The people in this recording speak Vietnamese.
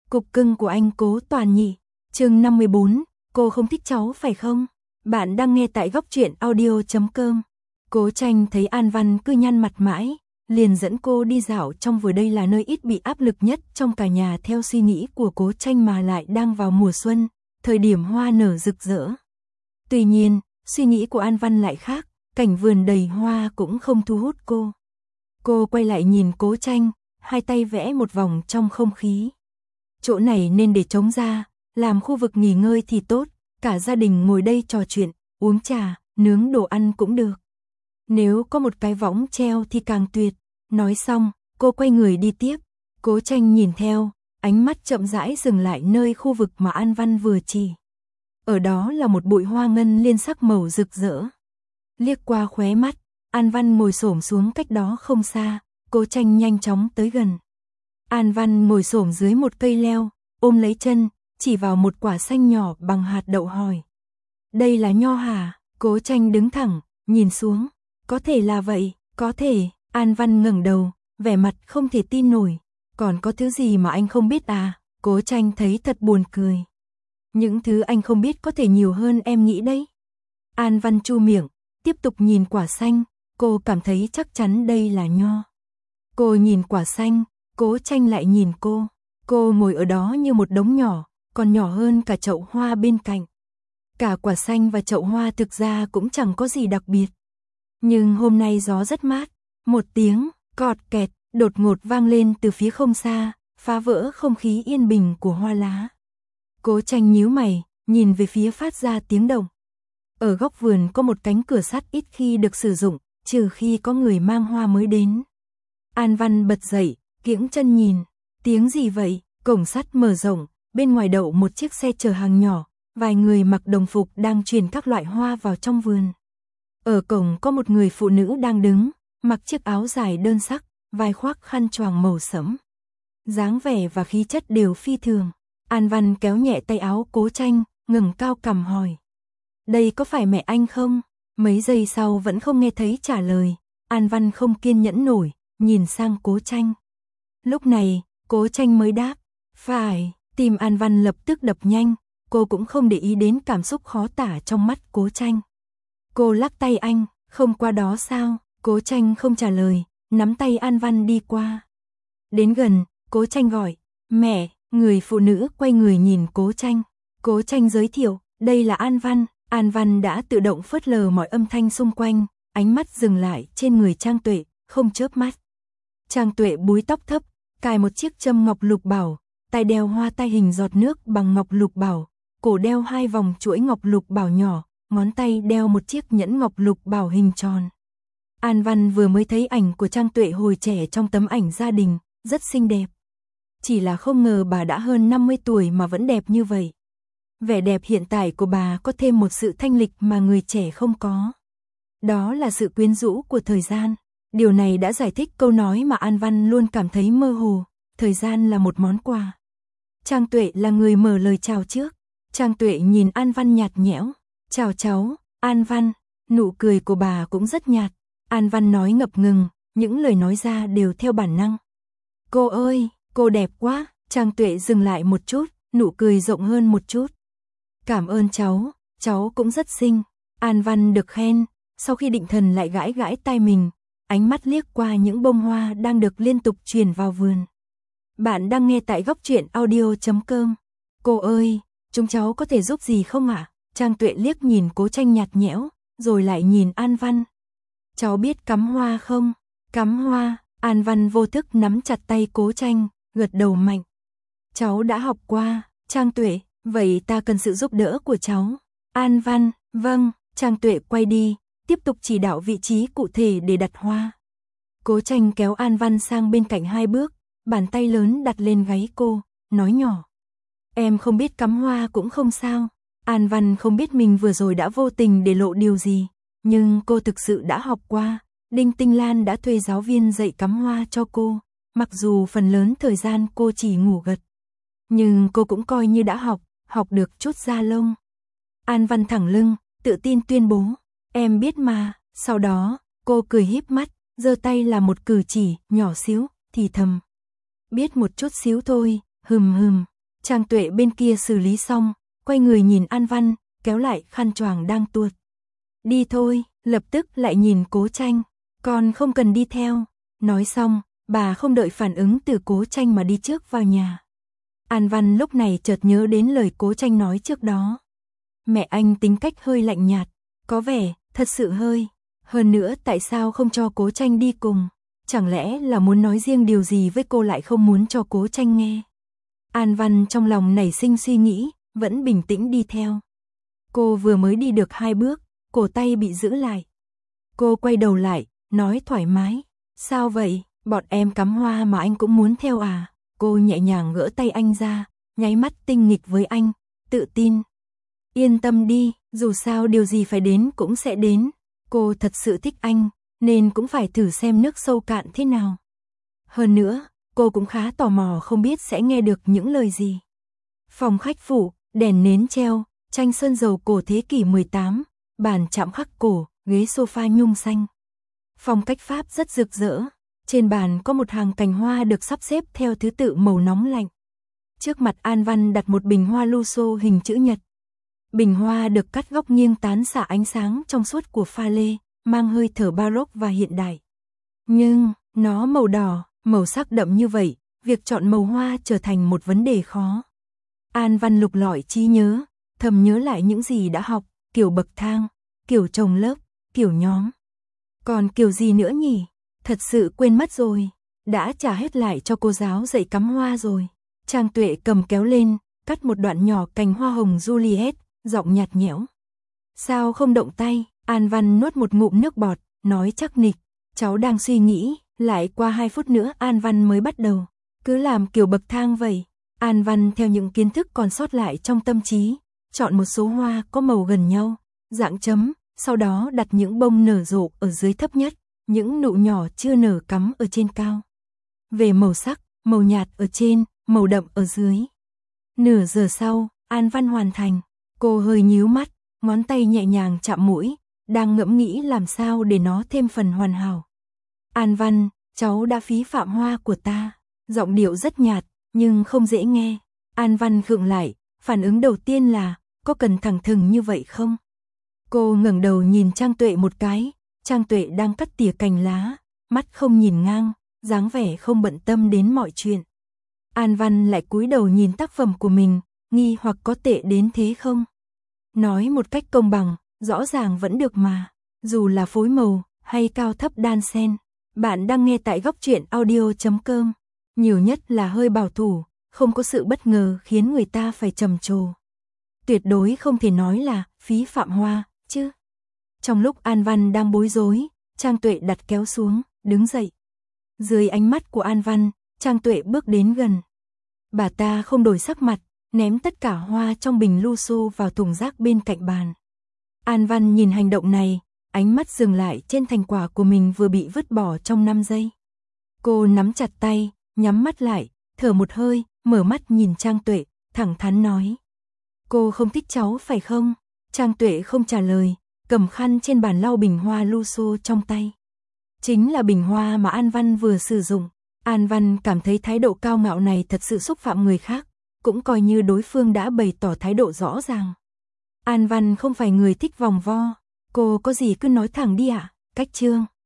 Cục cưng của anh Cố Toàn nhỉ. Chương 54, cô không thích cháu phải không? Bạn đang nghe tại góc truyện audio.com. Cố Tranh thấy An Văn cứ nhăn mặt mãi, liền dẫn cô đi dạo trong vườn. Đây là nơi ít bị áp lực nhất trong cả nhà theo suy nghĩ của Cố Tranh, mà lại đang vào mùa xuân, thời điểm hoa nở rực rỡ. Tuy nhiên, suy nghĩ của An Văn lại khác, cảnh vườn đầy hoa cũng không thu hút cô. Cô quay lại nhìn Cố Tranh, hai tay vẽ một vòng trong không khí. Chỗ này nên để trống ra, làm khu vực nghỉ ngơi thì tốt, cả gia đình ngồi đây trò chuyện, uống trà, nướng đồ ăn cũng được. Nếu có một cái võng treo thì càng tuyệt. Nói xong, cô quay người đi tiếp. Cố Tranh nhìn theo, ánh mắt chậm rãi dừng lại nơi khu vực mà An Văn vừa chỉ. Ở đó là một bụi hoa ngân liên sắc màu rực rỡ. Liếc qua khóe mắt, An Văn ngồi xổm xuống cách đó không xa, Cố Tranh nhanh chóng tới gần. An Văn ngồi xổm dưới một cây leo, ôm lấy chân, chỉ vào một quả xanh nhỏ bằng hạt đậu hỏi. Đây là nho hả? Cố Tranh đứng thẳng, nhìn xuống. Có thể là vậy, có thể. An Văn ngẩng đầu, vẻ mặt không thể tin nổi. Còn có thứ gì mà anh không biết à? Cố Tranh thấy thật buồn cười. Những thứ anh không biết có thể nhiều hơn em nghĩ đấy. An Văn chu miệng, tiếp tục nhìn quả xanh, cô cảm thấy chắc chắn đây là nho. Cô nhìn quả xanh, Cố Tranh lại nhìn cô. Cô ngồi ở đó như một đống nhỏ, còn nhỏ hơn cả chậu hoa bên cạnh. Cả quả xanh và chậu hoa thực ra cũng chẳng có gì đặc biệt. Nhưng hôm nay gió rất mát, một tiếng cọt kẹt đột ngột vang lên từ phía không xa, phá vỡ không khí yên bình của hoa lá. Cố Tranh nhíu mày, nhìn về phía phát ra tiếng động. Ở góc vườn có một cánh cửa sắt ít khi được sử dụng, trừ khi có người mang hoa mới đến. An Văn bật dậy, kiễng chân nhìn. Tiếng gì vậy? Cổng sắt mở rộng, bên ngoài đậu một chiếc xe chở hàng nhỏ, vài người mặc đồng phục đang chuyển các loại hoa vào trong vườn. Ở cổng có một người phụ nữ đang đứng, mặc chiếc áo dài đơn sắc, vai khoác khăn choàng màu sẫm. Dáng vẻ và khí chất đều phi thường. An Văn kéo nhẹ tay áo Cố Tranh, ngẩng cao cằm hỏi. Đây có phải mẹ anh không? Mấy giây sau vẫn không nghe thấy trả lời. An Văn không kiên nhẫn nổi, nhìn sang Cố Tranh. Lúc này, Cố Tranh mới đáp. Phải. Tim An Văn lập tức đập nhanh, cô cũng không để ý đến cảm xúc khó tả trong mắt Cố Tranh. Cô lắc tay anh, không qua đó sao? Cố Tranh không trả lời, nắm tay An Văn đi qua. Đến gần, Cố Tranh gọi, mẹ. Người phụ nữ quay người nhìn Cố Tranh. Cố Tranh giới thiệu, đây là An Văn. An Văn đã tự động phớt lờ mọi âm thanh xung quanh, ánh mắt dừng lại trên người Trang Tuệ, không chớp mắt. Trang Tuệ búi tóc thấp, cài một chiếc châm ngọc lục bảo, tai đeo hoa tai hình giọt nước bằng ngọc lục bảo, cổ đeo hai vòng chuỗi ngọc lục bảo nhỏ, ngón tay đeo một chiếc nhẫn ngọc lục bảo hình tròn. An Văn vừa mới thấy ảnh của Trang Tuệ hồi trẻ trong tấm ảnh gia đình, rất xinh đẹp. Chỉ là không ngờ bà đã hơn 50 tuổi mà vẫn đẹp như vậy. Vẻ đẹp hiện tại của bà có thêm một sự thanh lịch mà người trẻ không có. Đó là sự quyến rũ của thời gian. Điều này đã giải thích câu nói mà An Văn luôn cảm thấy mơ hồ, thời gian là một món quà. Trang Tuệ là người mở lời chào trước. Trang Tuệ nhìn An Văn nhạt nhẽo. Chào cháu, An Văn. Nụ cười của bà cũng rất nhạt. An Văn nói ngập ngừng, những lời nói ra đều theo bản năng. Cô ơi, cô đẹp quá. Trang Tuệ dừng lại một chút, nụ cười rộng hơn một chút. Cảm ơn cháu cũng rất xinh. An Văn được khen, sau khi định thần lại gãi gãi tai mình, ánh mắt liếc qua những bông hoa đang được liên tục truyền vào vườn. Bạn đang nghe tại góc truyện audio.com. Cô ơi, chúng cháu có thể giúp gì không ạ? Trang Tuệ liếc nhìn Cố Tranh nhạt nhẽo, rồi lại nhìn An Văn. Cháu biết cắm hoa không? Cắm hoa. An Văn vô thức nắm chặt tay Cố Tranh, gật đầu mạnh. Cháu đã học qua. Trang Tuệ, vậy ta cần sự giúp đỡ của cháu. An Văn, vâng. Trang Tuệ quay đi, tiếp tục chỉ đạo vị trí cụ thể để đặt hoa. Cố Tranh kéo An Văn sang bên cạnh hai bước, bàn tay lớn đặt lên gáy cô, nói nhỏ. Em không biết cắm hoa cũng không sao. An Văn không biết mình vừa rồi đã vô tình để lộ điều gì, nhưng cô thực sự đã học qua. Đinh Tinh Lan đã thuê giáo viên dạy cắm hoa cho cô, mặc dù phần lớn thời gian cô chỉ ngủ gật. Nhưng cô cũng coi như đã học được chút da lông. An Văn thẳng lưng, tự tin tuyên bố, em biết mà. Sau đó, cô cười híp mắt, giơ tay là một cử chỉ nhỏ xíu, thì thầm. Biết một chút xíu thôi, hừm. Trang Tuệ bên kia xử lý xong, quay người nhìn An Văn, kéo lại khăn choàng đang tuột. Đi thôi, lập tức lại nhìn Cố Tranh, con không cần đi theo. Nói xong, bà không đợi phản ứng từ Cố Tranh mà đi trước vào nhà. An Văn lúc này chợt nhớ đến lời Cố Tranh nói trước đó. Mẹ anh tính cách hơi lạnh nhạt, có vẻ, thật sự hơi. Hơn nữa tại sao không cho Cố Tranh đi cùng? Chẳng lẽ là muốn nói riêng điều gì với cô lại không muốn cho Cố Tranh nghe? An Văn trong lòng nảy sinh suy nghĩ, vẫn bình tĩnh đi theo. Cô vừa mới đi được 2 bước, cổ tay bị giữ lại. Cô quay đầu lại, nói thoải mái. Sao vậy, bọn em cắm hoa mà anh cũng muốn theo à? Cô nhẹ nhàng gỡ tay anh ra, nháy mắt tinh nghịch với anh, tự tin. Yên tâm đi, dù sao điều gì phải đến cũng sẽ đến. Cô thật sự thích anh, nên cũng phải thử xem nước sâu cạn thế nào. Hơn nữa, cô cũng khá tò mò không biết sẽ nghe được những lời gì. Phòng khách phủ, đèn nến treo, tranh sơn dầu cổ thế kỷ 18, bàn chạm khắc cổ, ghế sofa nhung xanh. Phong cách Pháp rất rực rỡ, trên bàn có một hàng cành hoa được sắp xếp theo thứ tự màu nóng lạnh. Trước mặt An Văn đặt một bình hoa Lusso hình chữ nhật. Bình hoa được cắt góc nghiêng tán xạ ánh sáng trong suốt của pha lê, mang hơi thở baroque và hiện đại. Nhưng, nó màu đỏ, màu sắc đậm như vậy, việc chọn màu hoa trở thành một vấn đề khó. An Văn lục lọi trí nhớ, thầm nhớ lại những gì đã học, kiểu bậc thang, kiểu chồng lớp, kiểu nhóm. Còn kiểu gì nữa nhỉ? Thật sự quên mất rồi, đã trả hết lại cho cô giáo dạy cắm hoa rồi. Trang Tuệ cầm kéo lên, cắt một đoạn nhỏ cành hoa hồng Juliet, giọng nhạt nhẽo. Sao không động tay? An Văn nuốt một ngụm nước bọt, nói chắc nịch. Cháu đang suy nghĩ, lại qua 2 phút nữa An Văn mới bắt đầu. Cứ làm kiểu bậc thang vậy. An Văn theo những kiến thức còn sót lại trong tâm trí, chọn một số hoa có màu gần nhau, dạng chấm, sau đó đặt những bông nở rộ ở dưới thấp nhất, những nụ nhỏ chưa nở cắm ở trên cao. Về màu sắc, màu nhạt ở trên, màu đậm ở dưới. Nửa giờ sau, An Văn hoàn thành. Cô hơi nhíu mắt, ngón tay nhẹ nhàng chạm mũi, đang ngẫm nghĩ làm sao để nó thêm phần hoàn hảo. An Văn, cháu đã phí phạm hoa của ta. Giọng điệu rất nhạt, nhưng không dễ nghe. An Văn khựng lại, phản ứng đầu tiên là, có cần thẳng thừng như vậy không? Cô ngẩng đầu nhìn Trang Tuệ một cái, Trang Tuệ đang cắt tỉa cành lá, mắt không nhìn ngang, dáng vẻ không bận tâm đến mọi chuyện. An Văn lại cúi đầu nhìn tác phẩm của mình, nghi hoặc có tệ đến thế không? Nói một cách công bằng, rõ ràng vẫn được mà, dù là phối màu hay cao thấp đan xen. Bạn đang nghe tại Góc Truyện Audio.com. Nhiều nhất là hơi bảo thủ, không có sự bất ngờ khiến người ta phải trầm trồ. Tuyệt đối không thể nói là phí phạm hoa, chứ. Trong lúc An Văn đang bối rối, Trang Tuệ đặt kéo xuống, đứng dậy. Dưới ánh mắt của An Văn, Trang Tuệ bước đến gần. Bà ta không đổi sắc mặt, ném tất cả hoa trong bình Lusso vào thùng rác bên cạnh bàn. An Văn nhìn hành động này, ánh mắt dừng lại trên thành quả của mình vừa bị vứt bỏ trong 5 giây. Cô nắm chặt tay, nhắm mắt lại, thở một hơi, mở mắt nhìn Trang Tuệ, thẳng thắn nói. Cô không thích cháu phải không? Trang Tuệ không trả lời, cầm khăn trên bàn lau bình hoa Lusso trong tay. Chính là bình hoa mà An Văn vừa sử dụng. An Văn cảm thấy thái độ cao ngạo này thật sự xúc phạm người khác, cũng coi như đối phương đã bày tỏ thái độ rõ ràng. An Văn không phải người thích vòng vo, cô có gì cứ nói thẳng đi ạ. Cách chương